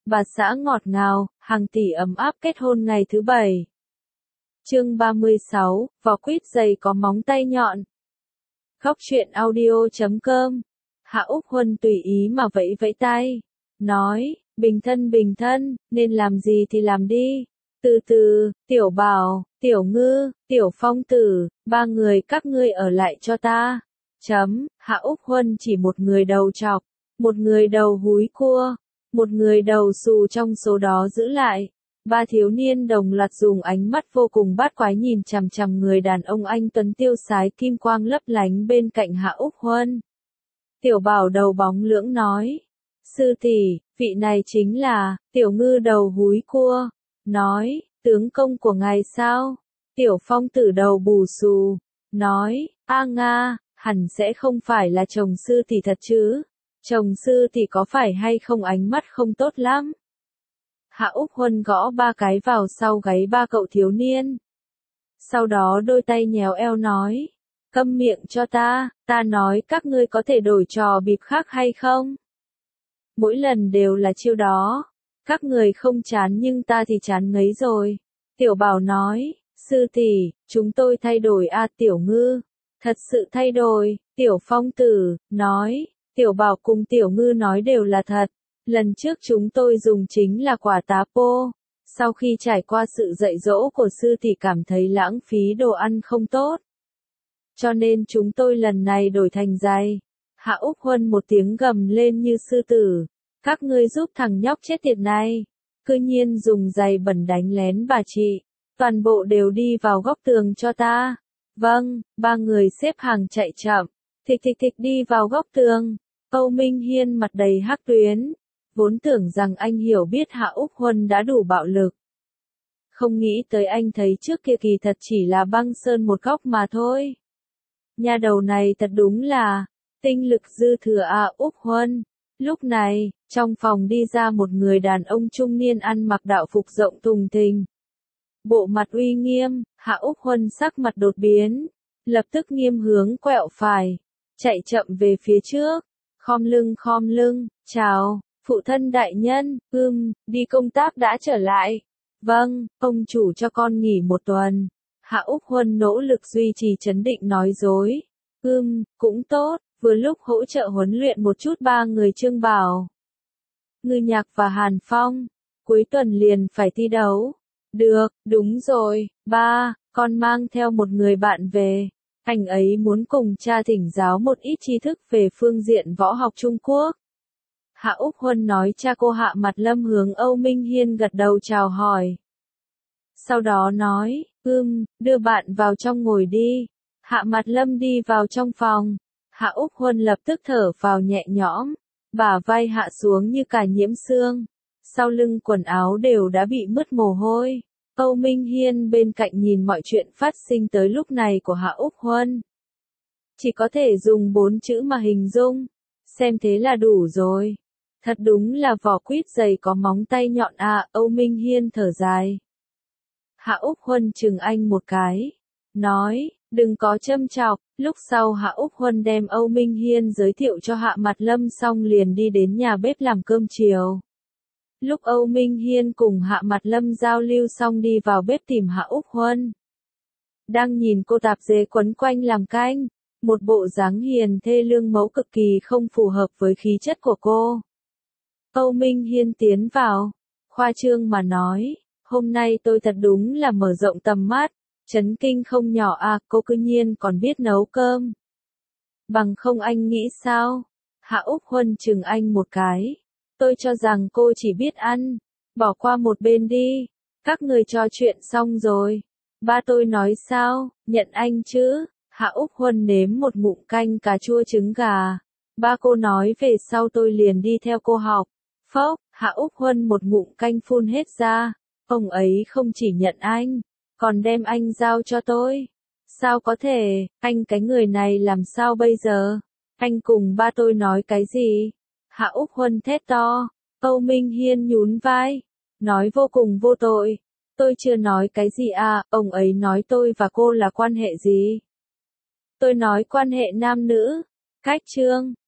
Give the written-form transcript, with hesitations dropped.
bà xã ngọt ngào, hàng tỷ ấm áp kết hôn ngày thứ 7. Chương 36, vỏ quýt dày có móng tay nhọn. Góc truyện audio.com. Hạ Úc Huân tùy ý mà vẫy vẫy tay, nói, bình thân, nên làm gì thì làm đi. Từ từ, Tiểu Bảo, Tiểu Ngư, Tiểu Phong Tử, ba người các ngươi ở lại cho ta. Hạ Úc Huân chỉ một người đầu trọc, một người đầu húi cua, một người đầu xù trong số đó giữ lại. Ba thiếu niên đồng loạt dùng ánh mắt vô cùng bát quái nhìn chằm chằm người đàn ông anh tuấn tiêu sái kim quang lấp lánh bên cạnh Hạ Úc Huân. Tiểu Bảo đầu bóng lưỡng nói, sư tỷ, vị này chính là, Tiểu Ngư đầu húi cua, nói, tướng công của ngài sao? Tiểu Phong Tử đầu bù xù, nói, a nga, hẳn sẽ không phải là chồng sư tỷ thật chứ, chồng sư tỷ có phải hay không ánh mắt không tốt lắm. Hạ Úc Huân gõ ba cái vào sau gáy ba cậu thiếu niên. Sau đó đôi tay nhéo eo nói, câm miệng cho ta nói các ngươi có thể đổi trò bịp khác hay không? Mỗi lần đều là chiêu đó, các người không chán nhưng ta thì chán ngấy rồi. Tiểu Bảo nói, sư tỷ, chúng tôi thay đổi a. Tiểu Ngư, thật sự thay đổi. Tiểu Phong Tử, nói, Tiểu Bảo cùng Tiểu Ngư nói đều là thật. Lần trước chúng tôi dùng chính là quả tá pô. Sau khi trải qua sự dạy dỗ của sư thì cảm thấy lãng phí đồ ăn không tốt. Cho nên chúng tôi lần này đổi thành giày. Hạ Úc Huân một tiếng gầm lên như sư tử. Các ngươi giúp thằng nhóc chết tiệt này. Cư nhiên dùng giày bẩn đánh lén bà chị. Toàn bộ đều đi vào góc tường cho ta. Vâng, ba người xếp hàng chạy chậm. Thịch thịch thịch đi vào góc tường. Âu Minh Hiên mặt đầy hắc tuyến. Vốn tưởng rằng anh hiểu biết Hạ Úc Huân đã đủ bạo lực. Không nghĩ tới anh thấy trước kia kỳ thật chỉ là băng sơn một góc mà thôi. Nhà đầu này thật đúng là, tinh lực dư thừa à Úc Huân. Lúc này, trong phòng đi ra một người đàn ông trung niên ăn mặc đạo phục rộng thùng thình. Bộ mặt uy nghiêm, Hạ Úc Huân sắc mặt đột biến, lập tức nghiêm hướng quẹo phải, chạy chậm về phía trước, khom lưng, chào. Phụ thân đại nhân, đi công tác đã trở lại. Vâng, ông chủ cho con nghỉ một tuần. Hạ Úc Huân nỗ lực duy trì trấn định nói dối. Cũng tốt, vừa lúc hỗ trợ huấn luyện một chút ba người Trương Bảo, Ngư Nhạc và Hàn Phong. Cuối tuần liền phải thi đấu. Được, đúng rồi, ba, con mang theo một người bạn về. Anh ấy muốn cùng cha thỉnh giáo một ít tri thức về phương diện võ học Trung Quốc. Hạ Úc Huân nói cha cô Hạ Mặt Lâm hướng Âu Minh Hiên gật đầu chào hỏi. Sau đó nói, đưa bạn vào trong ngồi đi. Hạ Mặt Lâm đi vào trong phòng. Hạ Úc Huân lập tức thở phào nhẹ nhõm, bả vai hạ xuống như cả nhiễm sương. Sau lưng quần áo đều đã bị mứt mồ hôi. Âu Minh Hiên bên cạnh nhìn mọi chuyện phát sinh tới lúc này của Hạ Úc Huân. Chỉ có thể dùng 4 chữ mà hình dung. Xem thế là đủ rồi. Thật đúng là vỏ quýt dày có móng tay nhọn à, Âu Minh Hiên thở dài. Hạ Úc Huân chừng anh một cái, nói, đừng có châm chọc. Lúc sau Hạ Úc Huân đem Âu Minh Hiên giới thiệu cho Hạ Mặt Lâm xong liền đi đến nhà bếp làm cơm chiều. Lúc Âu Minh Hiên cùng Hạ Mặt Lâm giao lưu xong đi vào bếp tìm Hạ Úc Huân. Đang nhìn cô tạp dề quấn quanh làm canh, một bộ dáng hiền thê lương mẫu cực kỳ không phù hợp với khí chất của cô. Âu Minh Hiên tiến vào, khoa trương mà nói, hôm nay tôi thật đúng là mở rộng tầm mắt, chấn kinh không nhỏ à, cô cư nhiên còn biết nấu cơm. Bằng không anh nghĩ sao? Hạ Úc Huân chừng anh một cái. Tôi cho rằng cô chỉ biết ăn, bỏ qua một bên đi, các người trò chuyện xong rồi. Ba tôi nói sao, nhận anh chứ? Hạ Úc Huân nếm một ngụm canh cà chua trứng gà. Ba cô nói về sau tôi liền đi theo cô học. Phốc, Hạ Úc Huân một ngụm canh phun hết ra. Ông ấy không chỉ nhận anh, còn đem anh giao cho tôi. Sao có thể, anh cái người này làm sao bây giờ? Anh cùng ba tôi nói cái gì? Hạ Úc Huân thét to. Âu Minh Hiên nhún vai, nói vô cùng vô tội. Tôi chưa nói cái gì à, ông ấy nói tôi và cô là quan hệ gì? Tôi nói quan hệ nam nữ. Cách trương,